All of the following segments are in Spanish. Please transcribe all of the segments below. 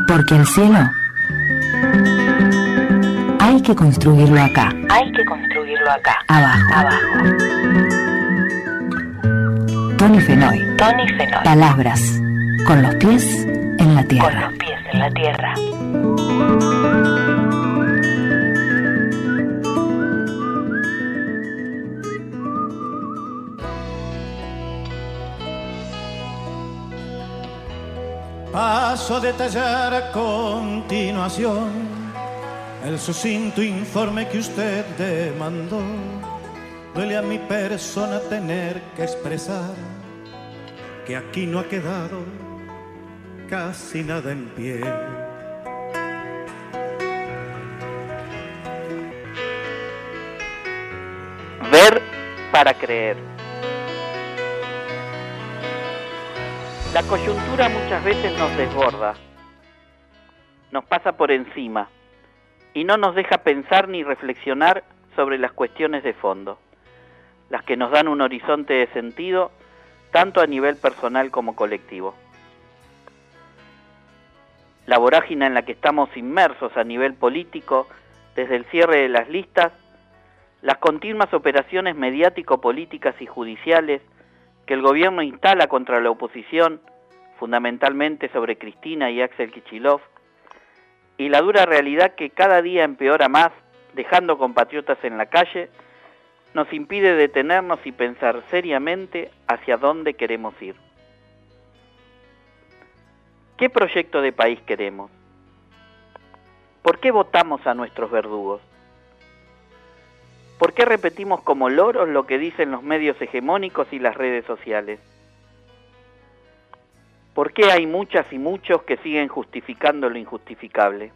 Porque el cielo hay que construirlo acá. Hay que construirlo acá. Abajo. Abajo. Tony Fenoy. Tony Fenoy. Palabras con los pies en la tierra. Con los pies en la tierra. Paso a detallar a continuación el sucinto informe que usted demandó. Duele a mi persona tener que expresar que aquí no ha quedado casi nada en pie. Ver para creer. La coyuntura muchas veces nos desborda, nos pasa por encima y no nos deja pensar ni reflexionar sobre las cuestiones de fondo, las que nos dan un horizonte de sentido tanto a nivel personal como colectivo. La vorágine en la que estamos inmersos a nivel político, desde el cierre de las listas, las continuas operaciones mediático-políticas y judiciales que el gobierno instala contra la oposición, fundamentalmente sobre Cristina y Axel Kicillof, y la dura realidad que cada día empeora más, dejando compatriotas en la calle, nos impide detenernos y pensar seriamente hacia dónde queremos ir. ¿Qué proyecto de país queremos? ¿Por qué votamos a nuestros verdugos? ¿Por qué repetimos como loros lo que dicen los medios hegemónicos y las redes sociales? ¿Por qué hay muchas y muchos que siguen justificando lo injustificable?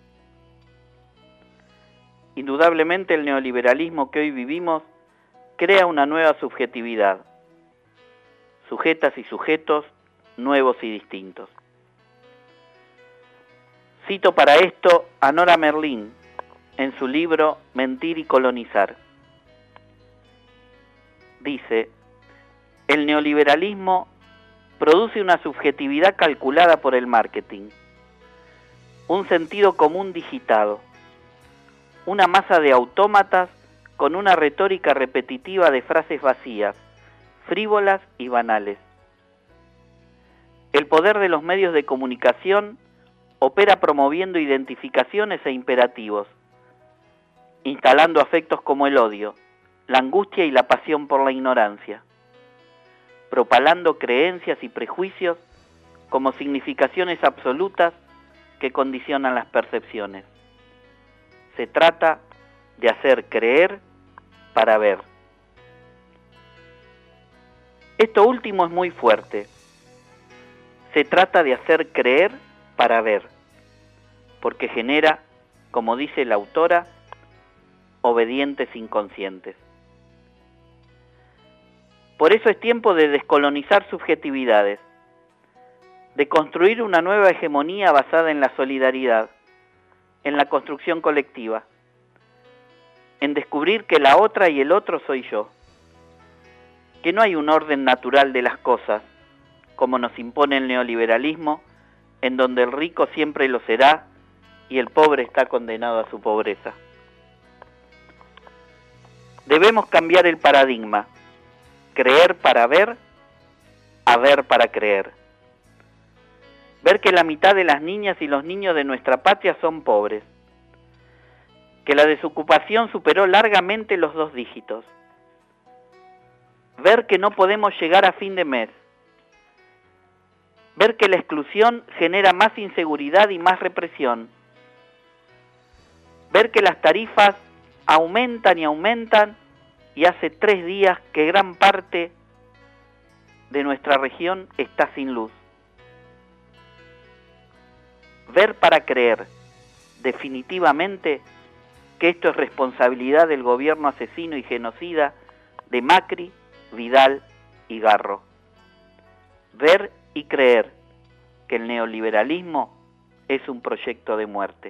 Indudablemente el neoliberalismo que hoy vivimos crea una nueva subjetividad, sujetas y sujetos nuevos y distintos. Cito para esto a Nora Merlin en su libro Mentir y colonizar. Dice: el neoliberalismo produce una subjetividad calculada por el marketing, un sentido común digitado, una masa de autómatas con una retórica repetitiva de frases vacías, frívolas y banales. El poder de los medios de comunicación opera promoviendo identificaciones e imperativos, instalando afectos como el odio, la angustia y la pasión por la ignorancia, propalando creencias y prejuicios como significaciones absolutas que condicionan las percepciones. Se trata de hacer creer para ver. Esto último es muy fuerte. Se trata de hacer creer para ver, porque genera, como dice la autora, obedientes inconscientes. Por eso es tiempo de descolonizar subjetividades, de construir una nueva hegemonía basada en la solidaridad, en la construcción colectiva, en descubrir que la otra y el otro soy yo, que no hay un orden natural de las cosas, como nos impone el neoliberalismo, en donde el rico siempre lo será y el pobre está condenado a su pobreza. Debemos cambiar el paradigma, creer para ver, a ver para creer. Ver que la mitad de las niñas y los niños de nuestra patria son pobres, que la desocupación superó largamente los 2 dígitos. Ver que no podemos llegar a fin de mes. Ver que la exclusión genera más inseguridad y más represión. Ver que las tarifas aumentan y aumentan y hace 3 días que gran parte de nuestra región está sin luz. Ver para creer, definitivamente, que esto es responsabilidad del gobierno asesino y genocida de Macri, Vidal y Garro. Ver y creer que el neoliberalismo es un proyecto de muerte.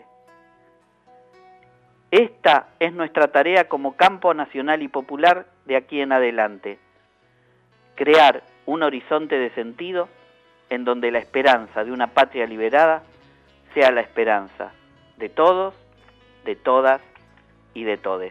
Esta es nuestra tarea como campo nacional y popular de aquí en adelante. Crear un horizonte de sentido en donde la esperanza de una patria liberada sea la esperanza de todos, de todas y de todes.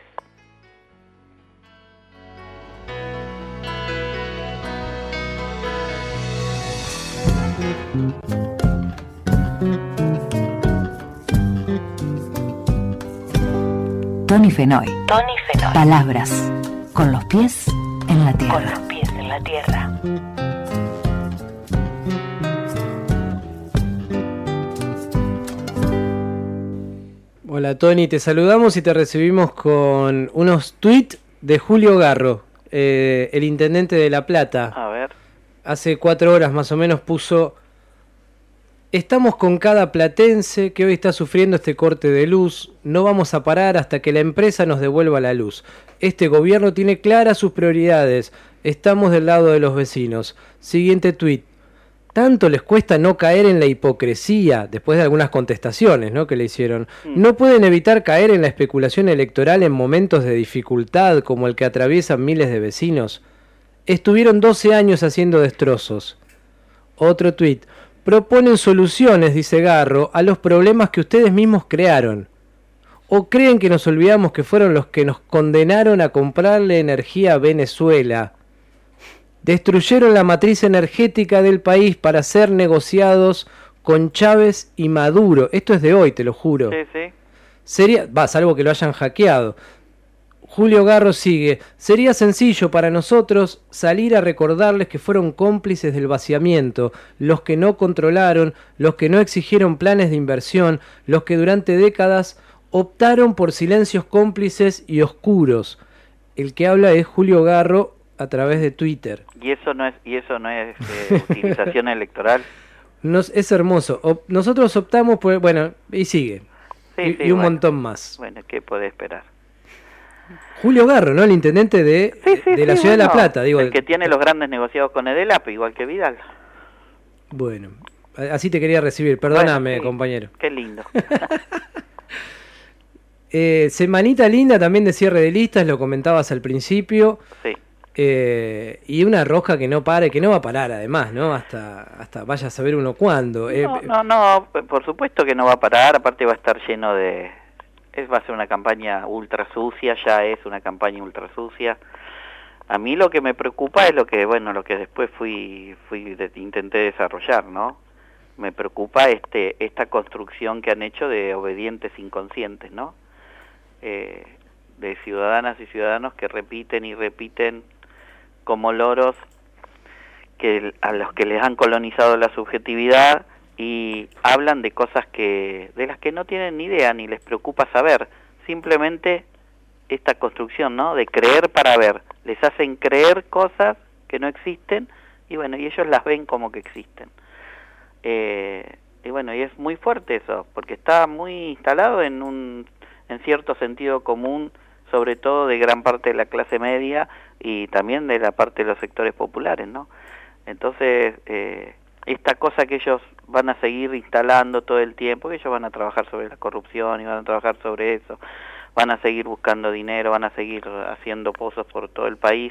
Tony Fenoy. Tony Fenoy. Palabras con los pies en la tierra. Con los pies en la tierra. Hola Tony, te saludamos y te recibimos con unos tweets de Julio Garro, el intendente de La Plata. A ver. Hace 4 horas más o menos puso: estamos con cada platense que hoy está sufriendo este corte de luz, no vamos a parar hasta que la empresa nos devuelva la luz. Este gobierno tiene claras sus prioridades, estamos del lado de los vecinos. Siguiente tuit: tanto les cuesta no caer en la hipocresía, después de algunas contestaciones, ¿no?, que le hicieron. No pueden evitar caer en la especulación electoral en momentos de dificultad como el que atraviesan miles de vecinos. Estuvieron 12 años haciendo destrozos. Otro tuit: proponen soluciones, dice Garro, a los problemas que ustedes mismos crearon. ¿O creen que nos olvidamos que fueron los que nos condenaron a comprarle energía a Venezuela? Destruyeron la matriz energética del país para ser negociados con Chávez y Maduro. Esto es de hoy, te lo juro. Sí, sí. Salvo que lo hayan hackeado. Julio Garro sigue: sería sencillo para nosotros salir a recordarles que fueron cómplices del vaciamiento, los que no controlaron, los que no exigieron planes de inversión, los que durante décadas optaron por silencios cómplices y oscuros. El que habla es Julio Garro a través de Twitter. ¿Y eso no es utilización electoral? Es hermoso. Nosotros optamos por... Bueno, y sigue. Sí, y un montón más. Bueno, ¿qué puede esperar? Julio Garro, ¿no? El intendente de la ciudad de La Plata. Digo, el que tiene los grandes negociados con Edelap, igual que Vidal. Bueno, así te quería recibir. Perdóname, bueno, sí, compañero. Qué lindo. Semanita linda también de cierre de listas, lo comentabas al principio. Sí. Y una rosca que no para y que no va a parar además, ¿no? Hasta vaya a saber uno cuándo. No, por supuesto que no va a parar, aparte va a estar lleno de... va a ser una campaña ultra sucia, ya es una campaña ultra sucia. A mí lo que me preocupa es lo que después intenté desarrollar, ¿no? Me preocupa esta construcción que han hecho de obedientes inconscientes, ¿no? De ciudadanas y ciudadanos que repiten y repiten como loros a los que les han colonizado la subjetividad y hablan de cosas de las que no tienen ni idea ni les preocupa saber. Simplemente esta construcción, ¿no?, de creer para ver. Les hacen creer cosas que no existen y ellos las ven como que existen. Y es muy fuerte eso, porque está muy instalado en cierto sentido común, sobre todo de gran parte de la clase media y también de la parte de los sectores populares, ¿no? Entonces, esta cosa que ellos van a seguir instalando todo el tiempo, que ellos van a trabajar sobre la corrupción y van a trabajar sobre eso, van a seguir buscando dinero, van a seguir haciendo pozos por todo el país,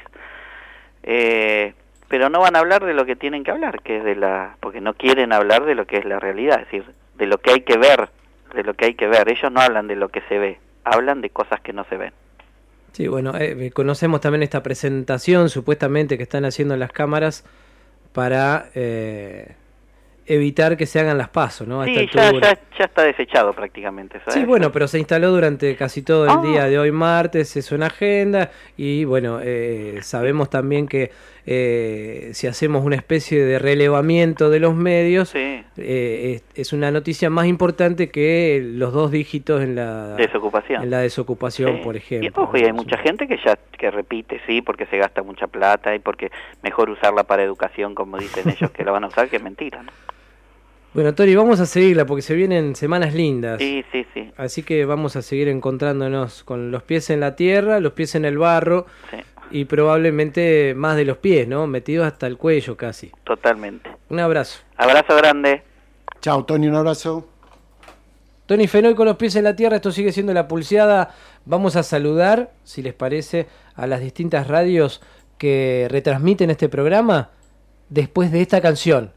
pero no van a hablar de lo que tienen que hablar, que es porque no quieren hablar de lo que es la realidad, es decir, de lo que hay que ver, ellos no hablan de lo que se ve, hablan de cosas que no se ven. Sí, bueno, conocemos también esta presentación supuestamente que están haciendo en las cámaras para evitar que se hagan las PASO, ¿no? Sí, ya está desechado prácticamente. ¿Sabes? Sí, bueno, pero se instaló durante casi todo el día de hoy martes, es una agenda y bueno, sabemos también que si hacemos una especie de relevamiento de los medios, sí, es una noticia más importante que los 2 dígitos en la desocupación, sí, por ejemplo. Y ojo, y hay mucha gente que repite, sí, porque se gasta mucha plata y porque mejor usarla para educación, como dicen ellos que la van a usar, que es mentira, ¿no? Bueno, Tori, vamos a seguirla porque se vienen semanas lindas. Sí. Así que vamos a seguir encontrándonos con los pies en la tierra, los pies en el barro, sí, y probablemente más de los pies, ¿no? Metidos hasta el cuello casi. Totalmente. Un abrazo. Abrazo grande. Chao, Tony, un abrazo. Tony Fenoy con los pies en la tierra, esto sigue siendo La Pulseada. Vamos a saludar, si les parece, a las distintas radios que retransmiten este programa después de esta canción.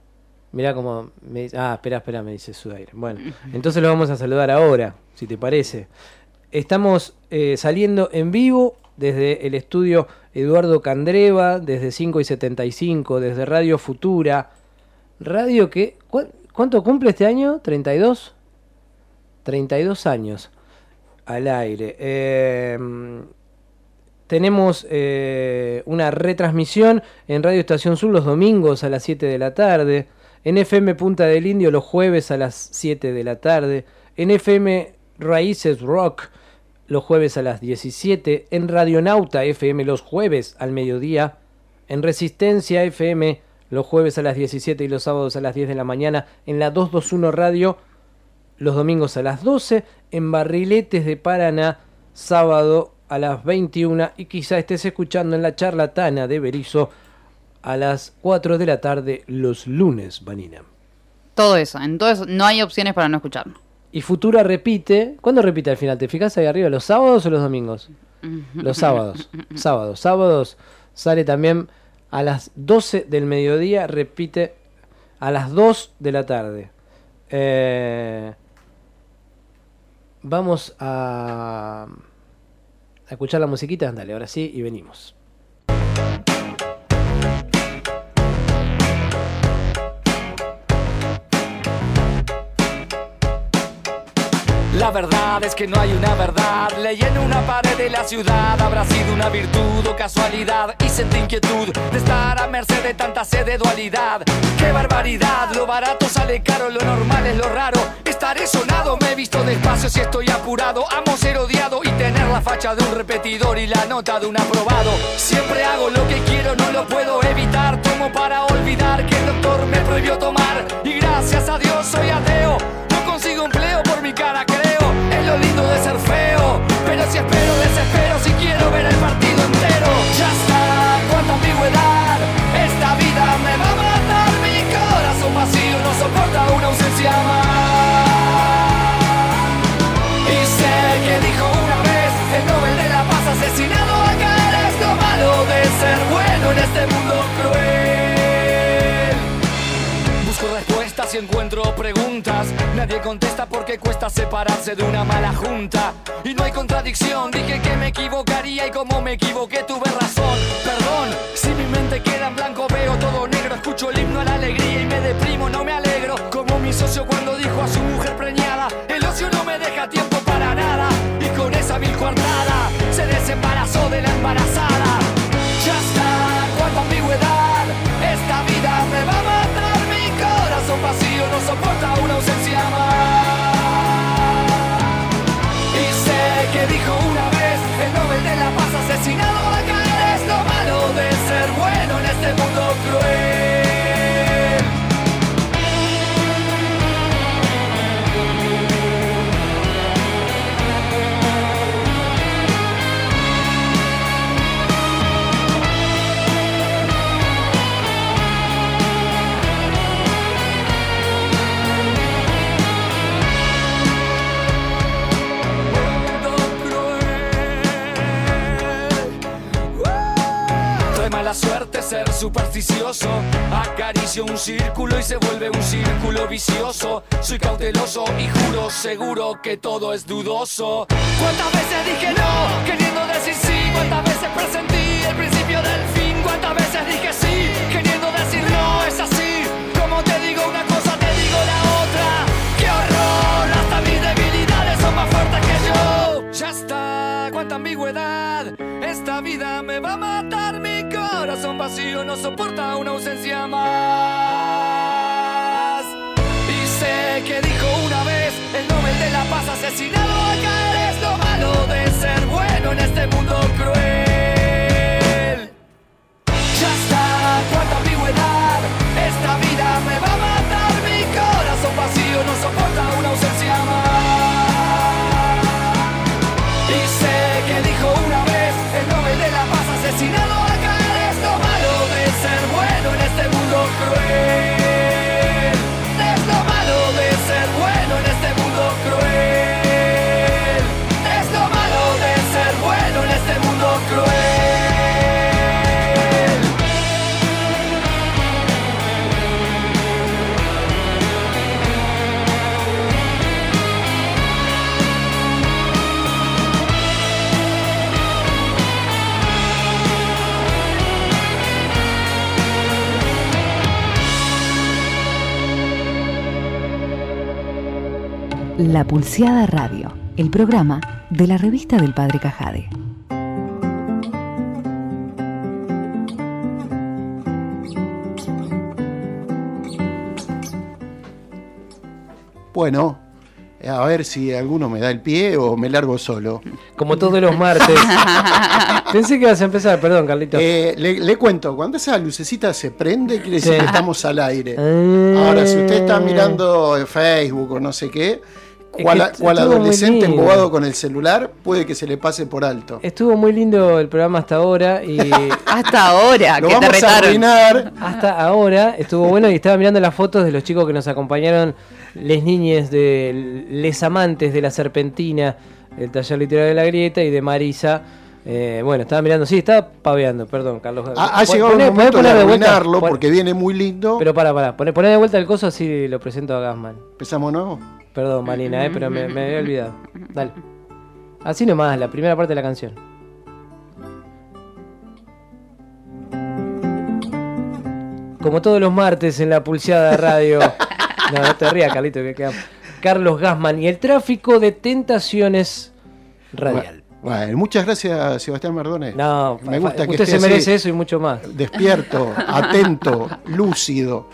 Mirá como me dice, espera, me dice Sudaire. Bueno, entonces lo vamos a saludar ahora, si te parece. Estamos saliendo en vivo desde el estudio Eduardo Candreva, desde 5 y 75, desde Radio Futura. Radio que... ¿Cuánto cumple este año? ¿32? 32 años al aire. Tenemos una retransmisión en Radio Estación Sur los domingos a las 7 de la tarde. En FM Punta del Indio los jueves a las 7 de la tarde. En FM Raíces Rock los jueves a las 17. En Radionauta FM los jueves al mediodía. En Resistencia FM los jueves a las 17 y los sábados a las 10 de la mañana. En la 221 Radio los domingos a las 12. En Barriletes de Paraná, sábado a las 21. Y quizá estés escuchando en La Charlatana de Berizo a las 4 de la tarde los lunes, Vanina. Todo eso, entonces no hay opciones para no escucharlo. Y Futura repite. ¿Cuándo repite al final? ¿Te fijas ahí arriba? ¿Los sábados o los domingos? Los sábados. Sábados sale también a las 12 del mediodía, repite a las 2 de la tarde. Vamos a escuchar la musiquita. Dale, ahora sí, y venimos. La verdad es que no hay una verdad. Leí en una pared de la ciudad. Habrá sido una virtud o casualidad. Y sentí inquietud de estar a merced de tanta sed de dualidad. ¡Qué barbaridad! Lo barato sale caro, lo normal es lo raro. Estaré sonado, me he visto despacio si estoy apurado. Amo ser odiado y tener la facha de un repetidor y la nota de un aprobado. Siempre hago lo que quiero, no lo puedo evitar. Tomo para olvidar que el doctor me prohibió tomar. Y gracias a Dios soy ateo. No consigo empleo por mi cara, creo. Es lo lindo de ser feo. Pero si espero, desespero si quiero ver el partido entero. Ya está, cuánta ambigüedad. Esta vida me va a matar. Mi corazón vacío no soporta una ausencia más. Y sé que dijo una vez el Nobel de la Paz asesinado acá. Es lo malo de ser bueno en este mundo cruel. Busco respuestas y encuentro preguntas. Nadie contesta porque cuesta separarse de una mala junta. Y no hay contradicción, dije que me equivocaría y como me equivoqué tuve razón. Perdón, si mi mente queda en blanco veo todo negro. Escucho el himno a la alegría y me deprimo, no me alegro. Como mi socio cuando dijo a su mujer preñada: el ocio no me deja tiempo para nada. Y con esa vil coartada se desembarazó de la embarazada. Ya está, cuánta ambigüedad. Esta vida me va a matar. Mi corazón vacío no soporta una ausencia más. Y sé que dijo una vez el Nobel de la Paz asesinado acá. Es lo malo de ser bueno en este mundo cruel. La suerte ser supersticioso. Acaricio un círculo y se vuelve un círculo vicioso. Soy cauteloso y juro seguro que todo es dudoso. ¿Cuántas veces dije no, queriendo decir sí? ¿Cuántas veces presentí el principio del fin? ¿Cuántas veces dije sí, queriendo decir no? Es así, como te digo una cosa, te digo la otra. ¡Qué horror! Hasta mis debilidades son más fuertes que yo. Ya está, cuánta ambigüedad. Esta vida me va a matar. Mi corazón vacío no soporta una ausencia más. Y sé que dijo una vez el Nobel de la Paz asesinado acá. Es lo malo de ser bueno en este mundo cruel. Ya está, cuánta ambigüedad. Esta vida me va a matar. Mi corazón vacío no soporta una ausencia más. Y sé que dijo una vez el Nobel de la Paz asesinado acá. Es lo malo de ser bueno en este mundo cruel. Es lo malo de ser bueno en este mundo cruel. Es lo malo de ser bueno en este mundo cruel. La Pulseada Radio, el programa de la revista del Padre Cajade. Bueno, a ver si alguno me da el pie o me largo solo. Como todos los martes. Pensé que ibas a empezar, perdón, Carlito. Le cuento, cuando esa lucecita se prende, quiere decir Sí. que estamos al aire. Ahora, si usted está mirando Facebook o no sé qué, cual estuvo adolescente muy lindo. embobado con el celular, puede que se le pase por alto. Estuvo muy lindo el programa hasta ahora y Hasta ahora, Lo que te vamos a retaron. arruinar. hasta ahora estuvo bueno y estaba mirando las fotos de los chicos que nos acompañaron, les niñes de les amantes de la Serpentina, el taller literario de la Grieta y de Marisa. Bueno, estaba mirando, sí, estaba paveando, perdón, Carlos. Ha llegado el momento de arruinarlo porque viene muy lindo. Pero poné de vuelta el coso así lo presento a Gassman. Empezamos, ¿no? Perdón, Marina, pero me había olvidado. Dale. Así nomás, la primera parte de la canción. Como todos los martes en la Pulseada Radio. No te rías, Carlito, que queda. Carlos Gassman y el tráfico de tentaciones radial. Bueno, muchas gracias, Sebastián Mardones. No, me gusta que usted esté se merece así, eso y mucho más. despierto, atento, lúcido.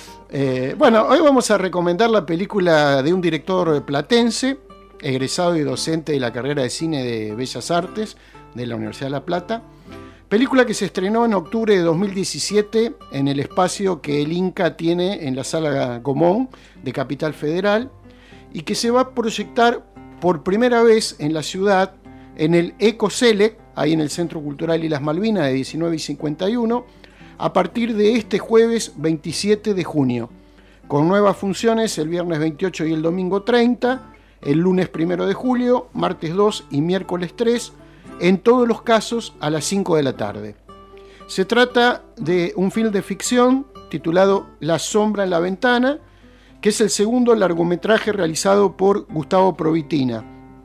Bueno, hoy vamos a recomendar la película de un director platense, egresado y docente de la carrera de cine de Bellas Artes de la Universidad de La Plata. Película que se estrenó en octubre de 2017 en el espacio que el Inca tiene en la Sala Gomón de Capital Federal y que se va a proyectar por primera vez en la ciudad en el Ecoselec, ahí en el Centro Cultural Islas Malvinas de 19:51, a partir de este jueves 27 de junio, con nuevas funciones el viernes 28 y el domingo 30, el lunes 1 de julio, martes 2 y miércoles 3, en todos los casos a las 5 de la tarde. Se trata de un film de ficción titulado La sombra en la ventana, que es el segundo largometraje realizado por Gustavo Provitina,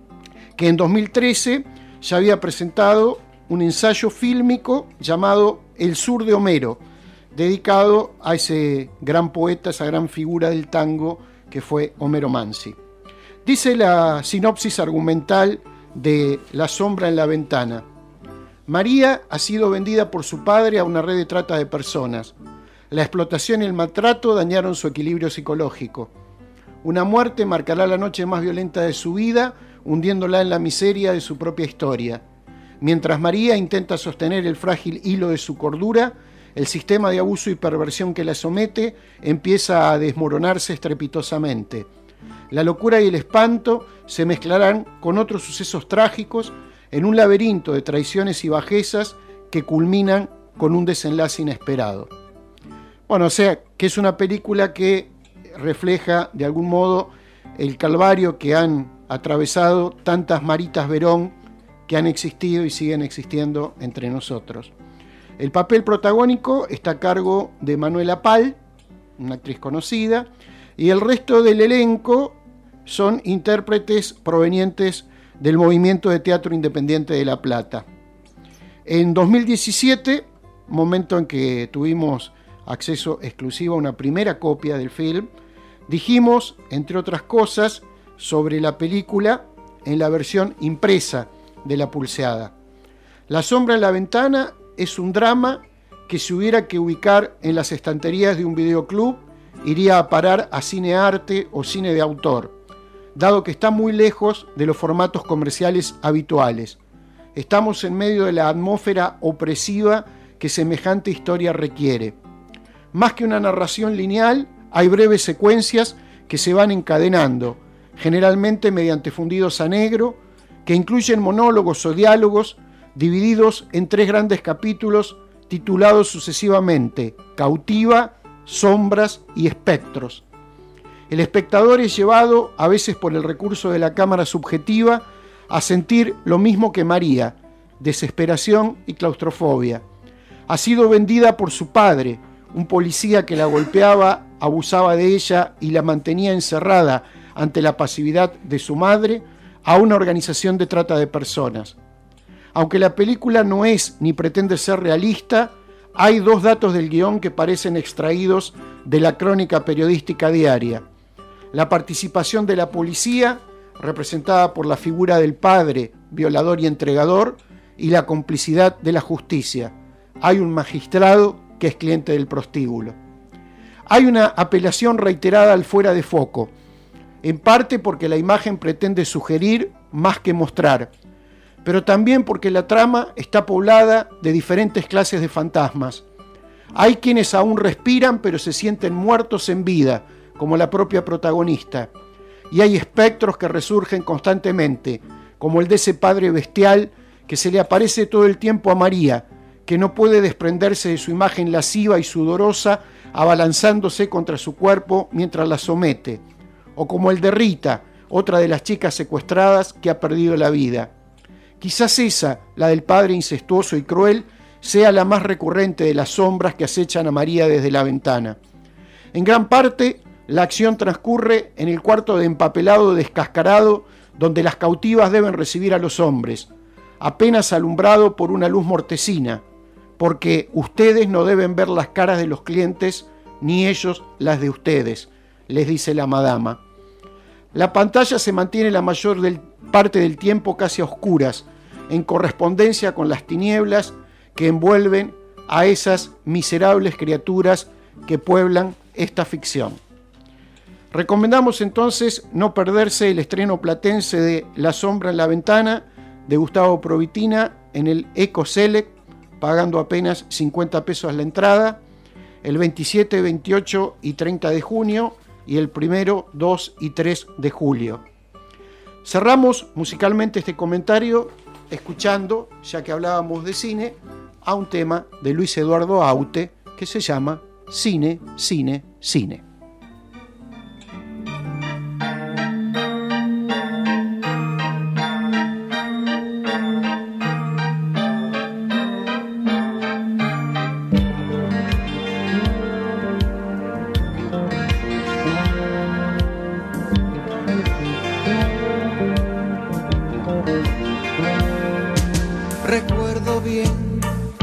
que en 2013 ya había presentado un ensayo fílmico llamado El sur de Homero, dedicado a ese gran poeta, esa gran figura del tango que fue Homero Mansi. Dice la sinopsis argumental de La sombra en la ventana. María ha sido vendida por su padre a una red de trata de personas. La explotación y el maltrato dañaron su equilibrio psicológico. Una muerte marcará la noche más violenta de su vida, hundiéndola en la miseria de su propia historia. Mientras María intenta sostener el frágil hilo de su cordura, el sistema de abuso y perversión que la somete empieza a desmoronarse estrepitosamente. La locura y el espanto se mezclarán con otros sucesos trágicos en un laberinto de traiciones y bajezas que culminan con un desenlace inesperado. Bueno, o sea, que es una película que refleja de algún modo el calvario que han atravesado tantas Maritas Verón que han existido y siguen existiendo entre nosotros. El papel protagónico está a cargo de Manuela Pal, una actriz conocida, y el resto del elenco son intérpretes provenientes del movimiento de teatro independiente de La Plata. En 2017, momento en que tuvimos acceso exclusivo a una primera copia del film, dijimos, entre otras cosas, sobre la película en la versión impresa de La Pulseada. La sombra en la ventana es un drama que si hubiera que ubicar en las estanterías de un videoclub, iría a parar a cine arte o cine de autor, dado que está muy lejos de los formatos comerciales habituales. Estamos en medio de la atmósfera opresiva que semejante historia requiere. Más que una narración lineal, hay breves secuencias que se van encadenando, generalmente mediante fundidos a negro, que incluyen monólogos o diálogos divididos en 3 grandes capítulos titulados sucesivamente Cautiva, Sombras y Espectros. El espectador es llevado, a veces por el recurso de la cámara subjetiva, a sentir lo mismo que María, desesperación y claustrofobia. Ha sido vendida por su padre, un policía que la golpeaba, abusaba de ella y la mantenía encerrada ante la pasividad de su madre, a una organización de trata de personas. Aunque la película no es ni pretende ser realista, hay 2 datos del guión que parecen extraídos de la crónica periodística diaria. La participación de la policía, representada por la figura del padre, violador y entregador, y la complicidad de la justicia. Hay un magistrado que es cliente del prostíbulo. Hay una apelación reiterada al fuera de foco, en parte porque la imagen pretende sugerir más que mostrar, pero también porque la trama está poblada de diferentes clases de fantasmas. Hay quienes aún respiran pero se sienten muertos en vida, como la propia protagonista, y hay espectros que resurgen constantemente, como el de ese padre bestial que se le aparece todo el tiempo a María, que no puede desprenderse de su imagen lasciva y sudorosa, abalanzándose contra su cuerpo mientras la somete, o como el de Rita, otra de las chicas secuestradas que ha perdido la vida. Quizás esa, la del padre incestuoso y cruel, sea la más recurrente de las sombras que acechan a María desde la ventana. En gran parte, la acción transcurre en el cuarto de empapelado descascarado donde las cautivas deben recibir a los hombres, apenas alumbrado por una luz mortecina, porque ustedes no deben ver las caras de los clientes, ni ellos las de ustedes, les dice la madama. La pantalla se mantiene la mayor parte del tiempo casi a oscuras, en correspondencia con las tinieblas que envuelven a esas miserables criaturas que pueblan esta ficción. Recomendamos entonces no perderse el estreno platense de La sombra en la ventana, de Gustavo Provitina, en el Eco Select, pagando apenas 50 pesos la entrada, el 27, 28 y 30 de junio, y el 1, 2 y 3 de julio. Cerramos musicalmente este comentario escuchando, ya que hablábamos de cine, a un tema de Luis Eduardo Aute que se llama Cine, Cine, Cine. Recuerdo bien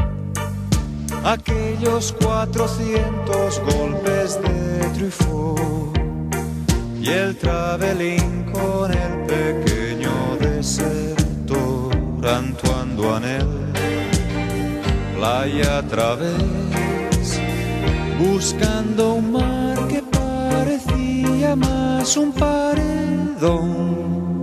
aquellos 400 golpes de Truffaut y el travelling con el pequeño desertor Antoine Duanel, playa a través, buscando un mar que parecía más un paredón.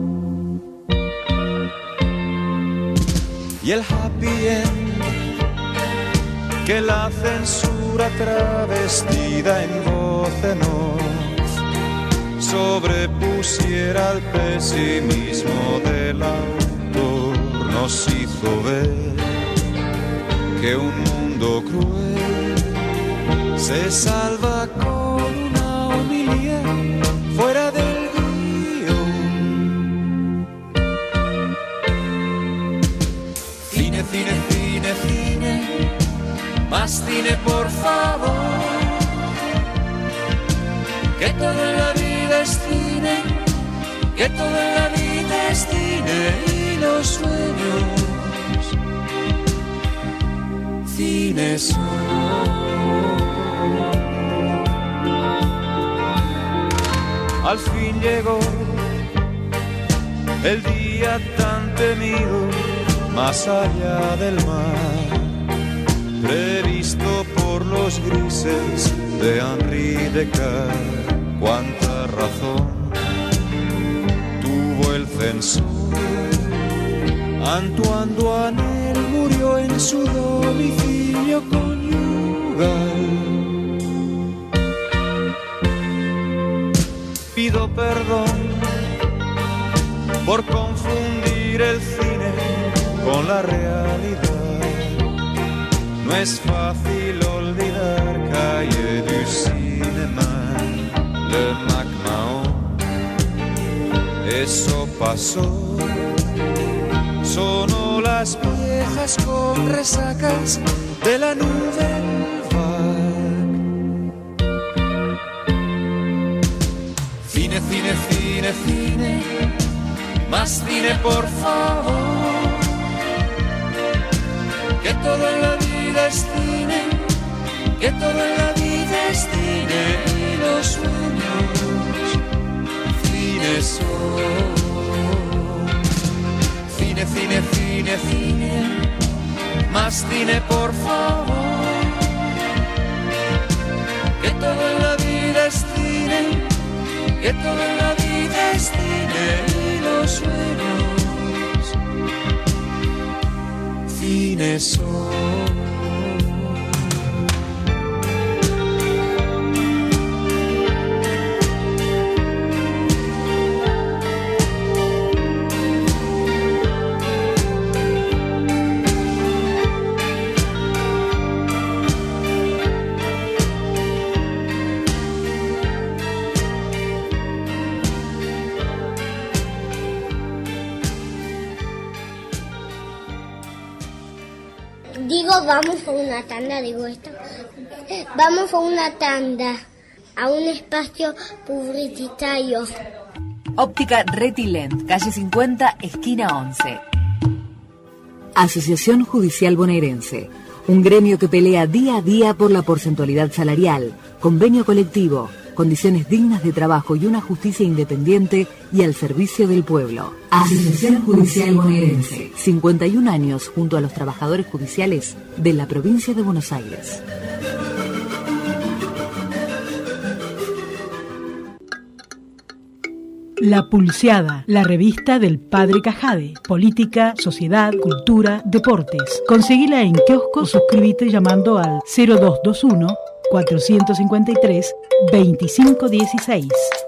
Y el happy end que la censura travestida en voz en off sobrepusiera al pesimismo del autor nos hizo ver que un mundo cruel se salva con una homilía fuera del cine, cine, cine, más cine por favor, que todo en la vida es cine, que todo en la vida es cine y los sueños, cine son. Al fin llegó el día tan temido, más allá del mar, previsto por los grises de Henri Descartes. Cuánta razón tuvo el censor. Antoine Duanel murió en su domicilio conyugal. Pido perdón por confundir el cine con la realidad. No es fácil olvidar Calle du Cinéma, Le MacMahon. Eso pasó. Sonó las viejas con resacas de la Nouvelle Vague. Cine, cine, cine, cine, más cine por favor. Que todo en la vida es cine, que todo en la vida es cine y los sueños, destine, por favor. Que todo en la vida es cine, que todo en la vida es cine y los sueños cine son. Vamos a una tanda, digo esto. Vamos a una tanda, a un espacio publicitario. Óptica Retilent, calle 50, esquina 11. Asociación Judicial Bonaerense, un gremio que pelea día a día por la porcentualidad salarial, convenio colectivo, condiciones dignas de trabajo y una justicia independiente y al servicio del pueblo. Asociación Judicial Bonaerense, 51 años junto a los trabajadores judiciales de la provincia de Buenos Aires. La Pulseada, la revista del Padre Cajade. Política, sociedad, cultura, deportes. Conseguila en kiosco o suscríbete llamando al 0221 453 2516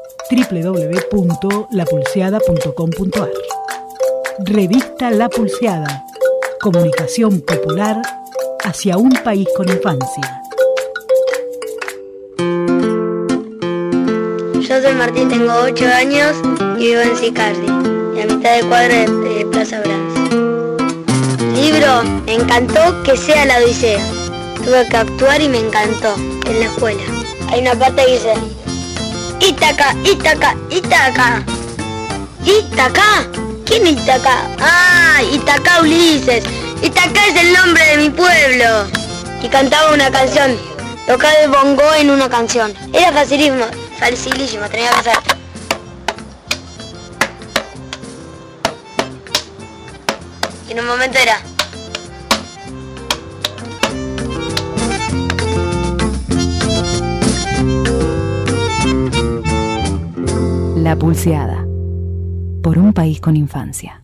www.lapulseada.com.ar. Revista La Pulseada. Comunicación popular hacia un país con infancia. Yo soy Martín, tengo 8 años y vivo en Sicardi, y a mitad de cuadra de Plaza Brans. Libro, me encantó que sea la Odisea. Tuve que actuar y me encantó, en la escuela. Hay una parte que dice: Ítaca, Ítaca, Ítaca. ¿Ítaca? ¿Quién es Ítaca? Ah, Ítaca Ulises. Ítaca es el nombre de mi pueblo. Y cantaba una canción, tocaba el bongo en una canción. Era facilísimo, tenía que hacer. Y en un momento era... La Pulseada, por un país con infancia.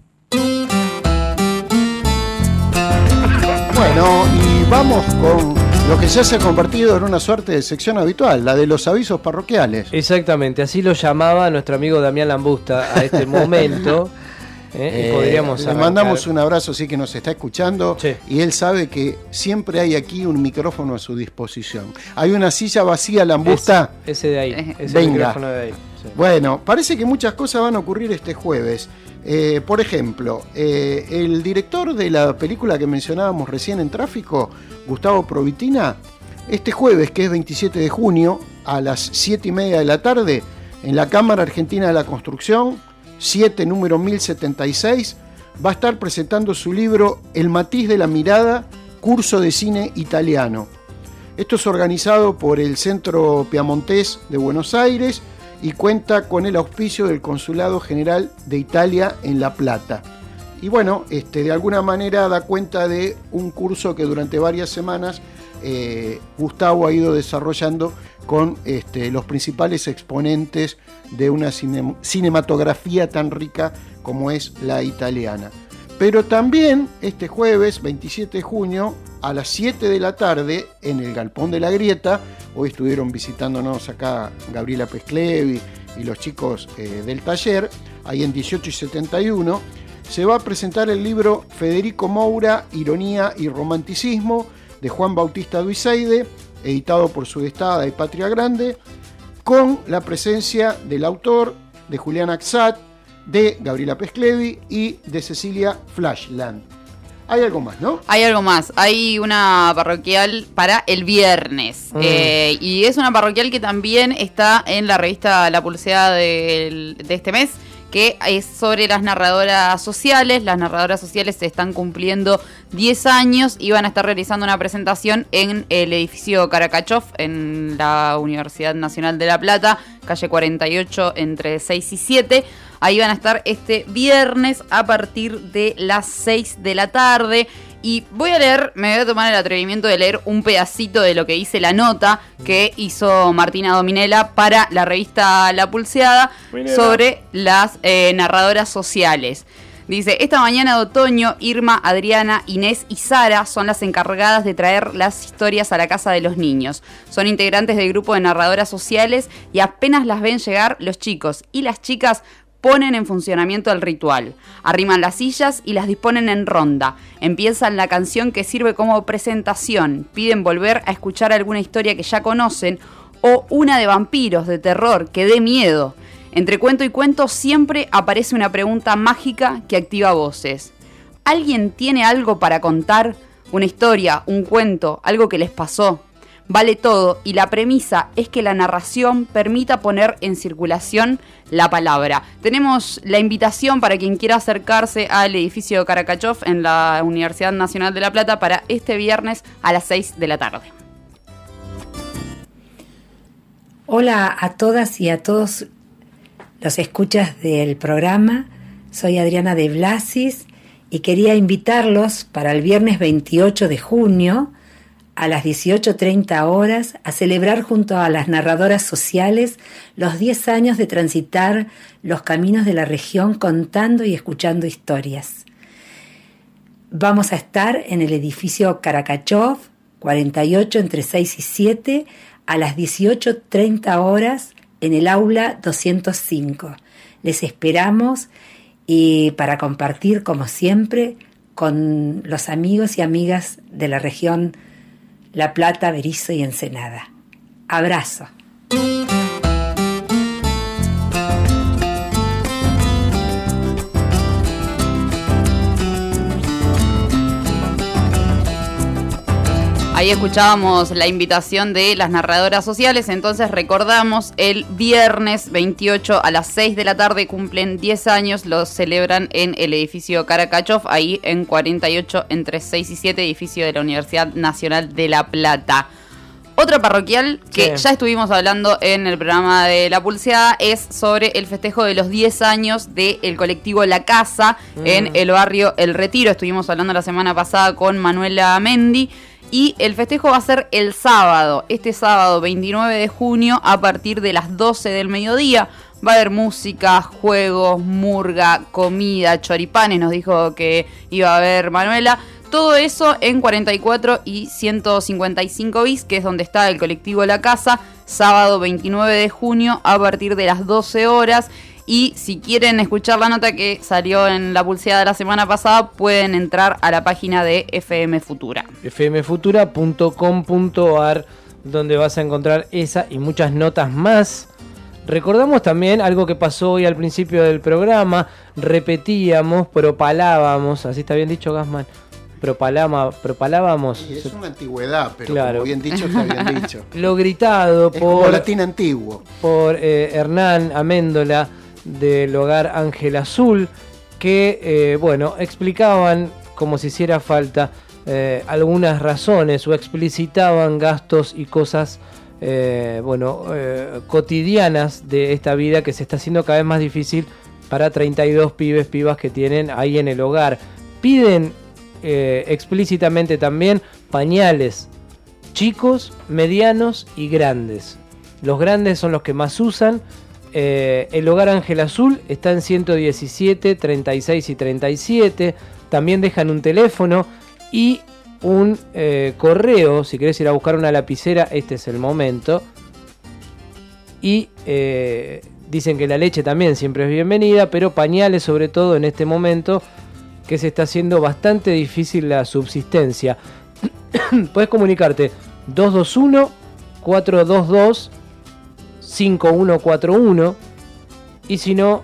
Bueno, y vamos con lo que ya se ha convertido en una suerte de sección habitual, la de los avisos parroquiales. Exactamente, así lo llamaba nuestro amigo Damián Lambusta a este momento. Y podríamos le mandamos un abrazo, sí, que nos está escuchando, sí. Y él sabe que siempre hay aquí un micrófono a su disposición. Hay una silla vacía, Lambusta. Ese de ahí, ese venga. micrófono de ahí. Sí. Bueno, parece que muchas cosas van a ocurrir este jueves. Por ejemplo, el director de la película que mencionábamos recién en Tráfico, Gustavo Provitina, este jueves, que es 27 de junio, a las 7:30 de la tarde, en la Cámara Argentina de la Construcción, 7, número 1076, va a estar presentando su libro El matiz de la mirada, curso de cine italiano. Esto es organizado por el Centro Piamontés de Buenos Aires y cuenta con el auspicio del Consulado General de Italia en La Plata. Y bueno, de alguna manera da cuenta de un curso que durante varias semanas Gustavo ha ido desarrollando con los principales exponentes de una cinematografía tan rica como es la italiana. Pero también este jueves 27 de junio a las 7 de la tarde en el Galpón de la Grieta, hoy estuvieron visitándonos acá Gabriela Pesclevi y los chicos del taller, ahí en 18 y 71, se va a presentar el libro Federico Moura, Ironía y Romanticismo, de Juan Bautista Duiseide, editado por Sudestada y Patria Grande, con la presencia del autor, de Julián Axat, de Gabriela Pesclevi y de Cecilia Flashland. Hay algo más, ¿no? Hay algo más. Hay una parroquial para el viernes. Y es una parroquial que también está en la revista La Pulseada de este mes, que es sobre las narradoras sociales. Las narradoras sociales se están cumpliendo 10 años y van a estar realizando una presentación en el edificio Caracachov, en la Universidad Nacional de La Plata, calle 48, entre 6 y 7. Ahí van a estar este viernes a partir de las 6 de la tarde. Y me voy a tomar el atrevimiento de leer un pedacito de lo que dice la nota que hizo Martina Dominella para la revista La Pulseada sobre las narradoras sociales. Dice, esta mañana de otoño, Irma, Adriana, Inés y Sara son las encargadas de traer las historias a la casa de los niños. Son integrantes del grupo de narradoras sociales y apenas las ven llegar, los chicos y las chicas ponen en funcionamiento el ritual. Arriman las sillas y las disponen en ronda. Empiezan la canción que sirve como presentación. Piden volver a escuchar alguna historia que ya conocen o una de vampiros, de terror, que dé miedo. Entre cuento y cuento siempre aparece una pregunta mágica que activa voces. ¿Alguien tiene algo para contar? ¿Una historia, un cuento, algo que les pasó? Vale todo y la premisa es que la narración permita poner en circulación la palabra. Tenemos la invitación para quien quiera acercarse al edificio Karakachov en la Universidad Nacional de La Plata para este viernes a las 6 de la tarde. Hola a todas y a todos los escuchas del programa. Soy Adriana de Blasis y quería invitarlos para el viernes 28 de junio a las 18:30 horas a celebrar junto a las narradoras sociales los 10 años de transitar los caminos de la región contando y escuchando historias. Vamos a estar en el edificio Karakachov, 48 entre 6 y 7, a las 18:30 horas en el aula 205. Les esperamos y para compartir, como siempre, con los amigos y amigas de la región La Plata, Berisso y Ensenada. Abrazo. Ahí escuchábamos la invitación de las narradoras sociales, entonces recordamos el viernes 28 a las 6 de la tarde cumplen 10 años, los celebran en el edificio Karakachov, ahí en 48 entre 6 y 7, edificio de la Universidad Nacional de La Plata. Otra parroquial que ya estuvimos hablando en el programa de La Pulseada es sobre el festejo de los 10 años del colectivo La Casa en el barrio El Retiro. Estuvimos hablando la semana pasada con Manuela Mendi. Y el festejo va a ser el sábado, este sábado 29 de junio a partir de las 12 del mediodía. Va a haber música, juegos, murga, comida, choripanes, nos dijo que iba a haber Manuela. Todo eso en 44 y 155 bis, que es donde está el colectivo La Casa, sábado 29 de junio a partir de las 12 horas. Y si quieren escuchar la nota que salió en La Pulseada la semana pasada, pueden entrar a la página de FM Futura. fmfutura.com.ar, donde vas a encontrar esa y muchas notas más. Recordamos también algo que pasó hoy al principio del programa. Propalábamos, así está bien dicho, Gasman. Propalábamos. Sí, es una antigüedad, pero claro, como bien dicho, está bien dicho. Lo gritado es por como latín antiguo. Por Hernán Améndola del Hogar Ángel Azul, que explicaban como si hiciera falta algunas razones o explicitaban gastos y cosas cotidianas de esta vida que se está haciendo cada vez más difícil para 32 pibas que tienen ahí en el hogar. Piden explícitamente también pañales chicos, medianos y grandes. Los grandes son los que más usan. El Hogar Ángel Azul está en 117, 36 y 37. También dejan un teléfono y un correo. Si querés ir a buscar una lapicera, este es el momento. Y dicen que la leche también siempre es bienvenida, pero pañales sobre todo en este momento que se está haciendo bastante difícil la subsistencia. Puedes comunicarte 221-422-5141 y si no,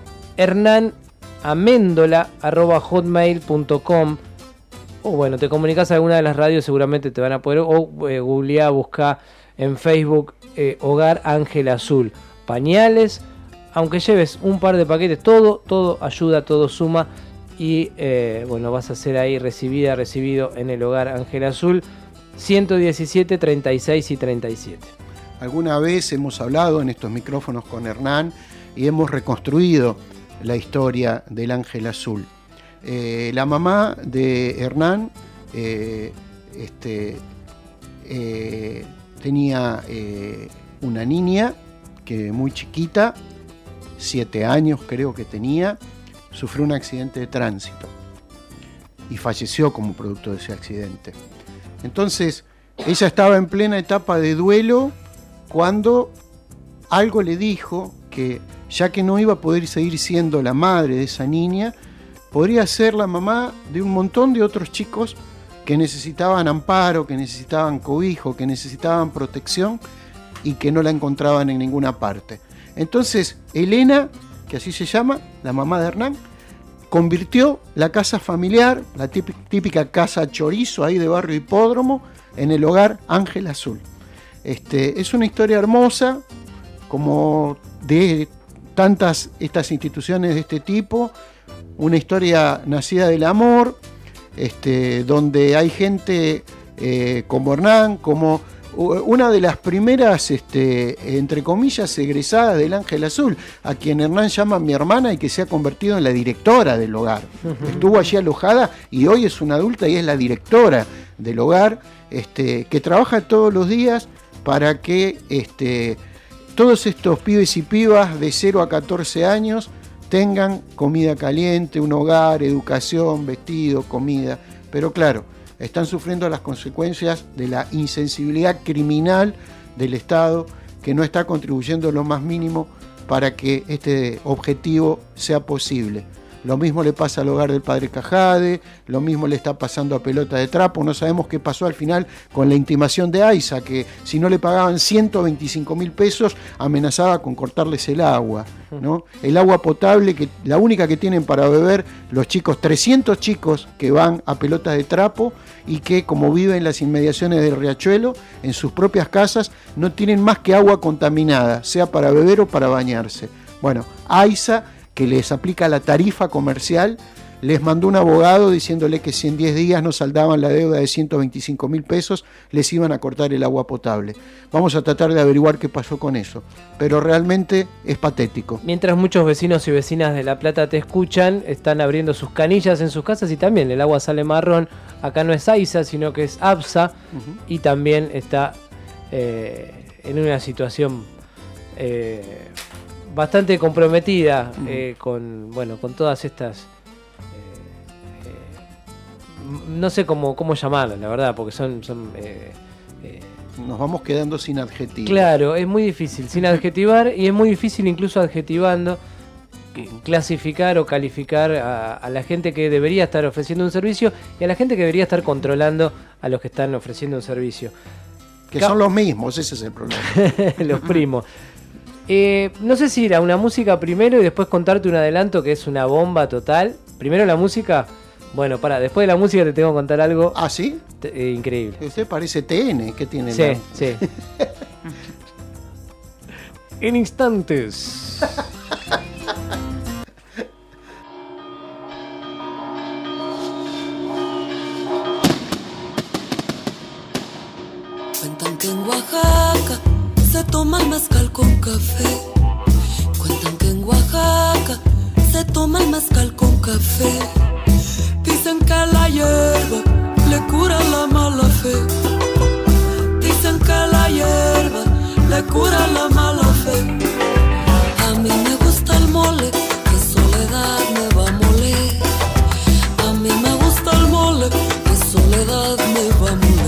hernanaméndola@hotmail.com, o bueno, te comunicas a alguna de las radios, seguramente te van a poder, o googleá, buscá en Facebook Hogar Ángel Azul. Pañales, aunque lleves un par de paquetes, todo ayuda, todo suma. Y vas a ser ahí recibido en el Hogar Ángel Azul, 117, 36 y 37. Alguna vez hemos hablado en estos micrófonos con Hernán y hemos reconstruido la historia del Ángel Azul. La mamá de Hernán tenía una niña que muy chiquita, 7 años creo que tenía, sufrió un accidente de tránsito y falleció como producto de ese accidente. Entonces, ella estaba en plena etapa de duelo cuando algo le dijo que, ya que no iba a poder seguir siendo la madre de esa niña, podría ser la mamá de un montón de otros chicos que necesitaban amparo, que necesitaban cobijo, que necesitaban protección y que no la encontraban en ninguna parte. Entonces, Elena, que así se llama, la mamá de Hernán, convirtió la casa familiar, la típica casa chorizo ahí de Barrio Hipódromo, en el hogar Ángel Azul. Es una historia hermosa, como de tantas estas instituciones de este tipo, una historia nacida del amor, donde hay gente como Hernán, como una de las primeras, entre comillas, egresadas del Ángel Azul, a quien Hernán llama mi hermana y que se ha convertido en la directora del hogar. Estuvo allí alojada y hoy es una adulta y es la directora del hogar, que trabaja todos los días para que todos estos pibes y pibas de 0 a 14 años tengan comida caliente, un hogar, educación, vestido, comida. Pero claro, están sufriendo las consecuencias de la insensibilidad criminal del Estado, que no está contribuyendo lo más mínimo para que este objetivo sea posible. Lo mismo le pasa al hogar del padre Cajade, lo mismo le está pasando a Pelota de Trapo. No sabemos qué pasó al final con la intimación de Aiza, que si no le pagaban 125.000 pesos amenazaba con cortarles el agua, ¿no? El agua potable, que la única que tienen para beber los chicos, 300 chicos que van a Pelota de Trapo y que, como viven en las inmediaciones del riachuelo, en sus propias casas no tienen más que agua contaminada, sea para beber o para bañarse. Bueno, Aiza, que les aplica la tarifa comercial, les mandó un abogado diciéndole que si en 10 días no saldaban la deuda de 125.000 pesos, les iban a cortar el agua potable. Vamos a tratar de averiguar qué pasó con eso, pero realmente es patético. Mientras muchos vecinos y vecinas de La Plata te escuchan, están abriendo sus canillas en sus casas y también el agua sale marrón. Acá no es Aiza, sino que es ABSA, y también está en una situación bastante comprometida con todas estas, no sé cómo llamarlas, la verdad, porque son nos vamos quedando sin adjetivos. Claro, es muy difícil sin adjetivar, y es muy difícil incluso adjetivando clasificar o calificar a la gente que debería estar ofreciendo un servicio y a la gente que debería estar controlando a los que están ofreciendo un servicio. Que son los mismos, ese es el problema. Los primos. No sé si ir a una música primero y después contarte un adelanto que es una bomba total. Primero la música. Bueno, después de la música te tengo que contar algo. ¿Ah, sí? Increíble. Usted parece TN, ¿qué tiene? Sí, sí. En instantes. Cuentan que en Oaxaca se toma el mezcal con café. Cuentan que en Oaxaca se toma el mezcal con café. Dicen que la hierba le cura la mala fe. Dicen que la hierba le cura la mala fe. A mí me gusta el mole, que soledad me va a moler. A mí me gusta el mole, que soledad me va a moler.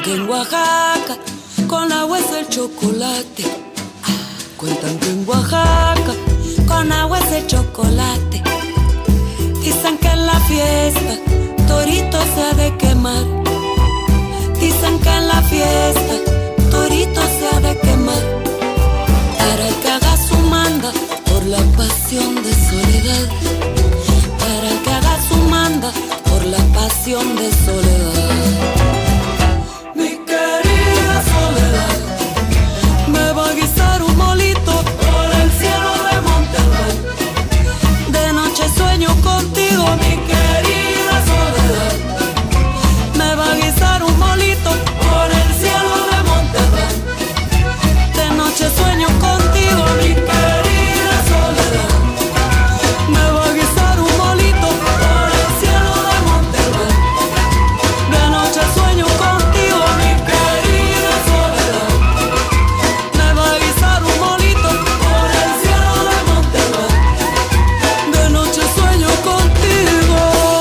que en Oaxaca con agua es el chocolate. Cuentan que en Oaxaca con agua es el chocolate. Dicen que en la fiesta torito se ha de quemar. Dicen que en la fiesta torito se ha de quemar. Para que haga su manda por la pasión de soledad. Para que haga su manda por la pasión de soledad. Mi querida soledad me va a guisar un molito por el cielo de Monterrey. De noche sueño contigo, mi querida soledad. Me va a guisar un molito por el cielo de Monterrey. De noche sueño contigo, mi querida soledad. Me va a guisar un molito por el cielo de Monterrey. De noche sueño contigo, mi querida soledad. Me va a guisar un molito por el cielo de Monterrey. De noche sueño contigo.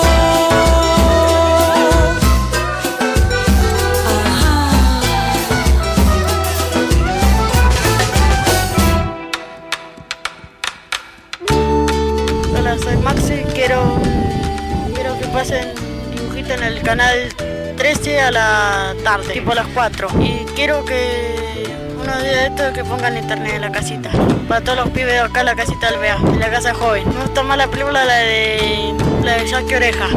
Hola, soy Maxi. Quiero que pasen dibujito en el canal 13 a la tarde, tipo a las 4. Y quiero que unos días de estos que pongan internet en la casita. Para todos los pibes de acá, la casita del BA, en la casa joven. Me gusta más la película, la de Jackie Oreja.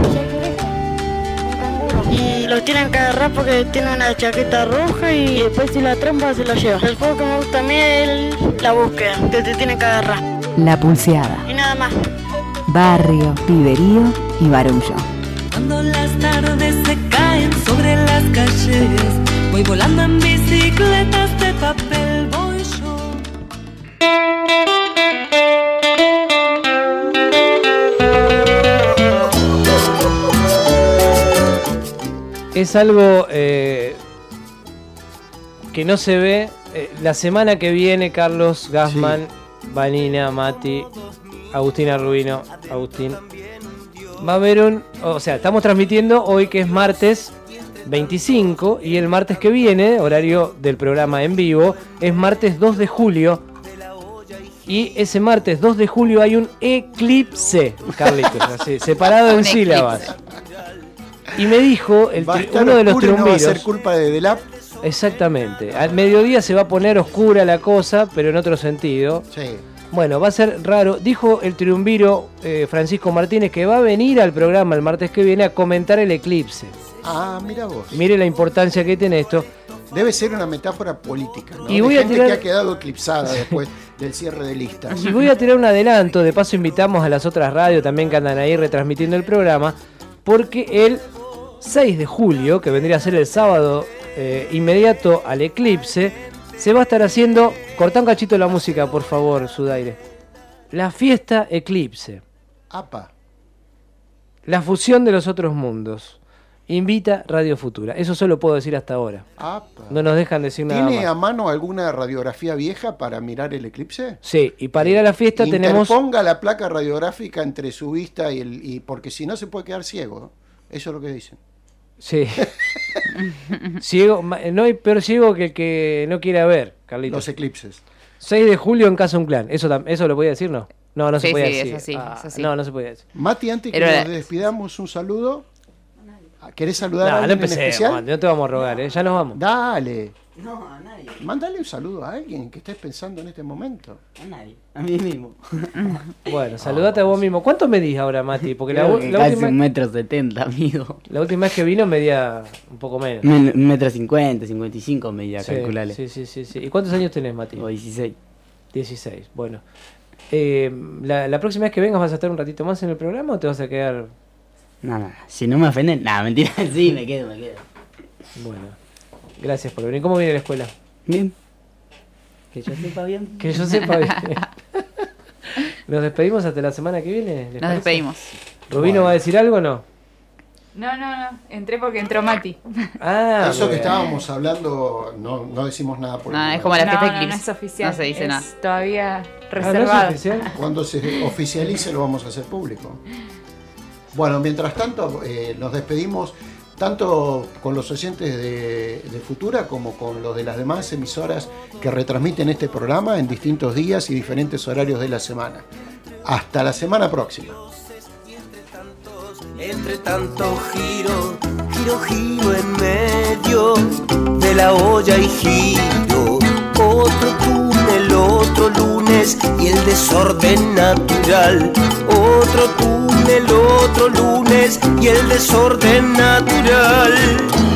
Y los tienen que agarrar porque tiene una chaqueta roja y después si la trampa se la lleva. El juego que me gusta a mí es la búsqueda, que te tienen que agarrar. La Pulseada. Y nada más. Barrio, piberío y barullo. Cuando las tardes se caen sobre las calles, voy volando en bicicletas de papel, voy yo. Es algo que no se ve. La semana que viene, Carlos Gassman, Vanina, Mati, Agustina Rubino, Agustín, va a haber estamos transmitiendo hoy que es martes 25 y el martes que viene, horario del programa en vivo, es martes 2 de julio y ese martes 2 de julio hay un eclipse, Carlitos, así, separado en sílabas. Y me dijo uno de los triunviros, no va a ser culpa de Delap. Exactamente, al mediodía se va a poner oscura la cosa, pero en otro sentido. Sí. Bueno, va a ser raro. Dijo el triunviro Francisco Martínez que va a venir al programa el martes que viene a comentar el eclipse. Ah, mira vos. Mire la importancia que tiene esto. Debe ser una metáfora política, ¿no? Y voy gente a tirar... que ha quedado eclipsada después del cierre de listas. Y voy a tirar un adelanto. De paso invitamos a las otras radios también que andan ahí retransmitiendo el programa. Porque el 6 de julio, que vendría a ser el sábado inmediato al eclipse, se va a estar haciendo... Cortá un cachito la música, por favor, Sudaire. La fiesta eclipse. Apa. La fusión de los otros mundos. Invita Radio Futura. Eso solo puedo decir hasta ahora. Apa. No nos dejan decir nada más. ¿Tiene a mano alguna radiografía vieja para mirar el eclipse? Sí, y para ir a la fiesta tenemos... Interponga la placa radiográfica entre su vista y porque si no se puede quedar ciego, ¿no? Eso es lo que dicen. Sí. Ciego, no hay peor ciego que el que no quiera ver, Carlitos. Los eclipses. 6 de julio en Casa Un Clan. ¿Eso lo podía decir? No. No se podía decir. Es así. No se podía decir. Mati, antes que nos despidamos, un saludo. ¿Querés saludar a alguien en especial? No te vamos a rogar, ya nos vamos. Dale. No, a nadie. Mándale un saludo a alguien que estés pensando en este momento. A nadie, a mí mismo. Bueno, saludate a vos mismo. ¿Cuánto medís ahora, Mati? Porque la última... Casi 1,70 m, amigo. La última vez que vino medía un poco menos. 1,50 m, 55 medía, calculale. Sí. ¿Y cuántos años tenés, Mati? 16. 16, bueno. ¿La próxima vez que vengas vas a estar un ratito más en el programa o te vas a quedar...? No, si no me ofenden, mentira, sí, me quedo. Bueno, gracias por venir. ¿Cómo viene la escuela? Bien. Que yo sepa bien. Que yo sepa bien. ¿Nos despedimos hasta la semana que viene? Nos despedimos. ¿Rubino va a decir algo o no? No, entré porque entró Mati. Eso que estábamos hablando, no decimos nada por es como la fiesta eclipse. No es oficial. No se dice nada. Todavía reservado. ¿No es oficial? Cuando se oficialice lo vamos a hacer público. Bueno, mientras tanto, nos despedimos tanto con los oyentes de Futura como con los de las demás emisoras que retransmiten este programa en distintos días y diferentes horarios de la semana. Hasta la semana próxima. Entre tanto giro en medio de la olla y giro. Otro túnel, otro lunes y el desorden natural. Otro túnel, otro lunes y el desorden natural.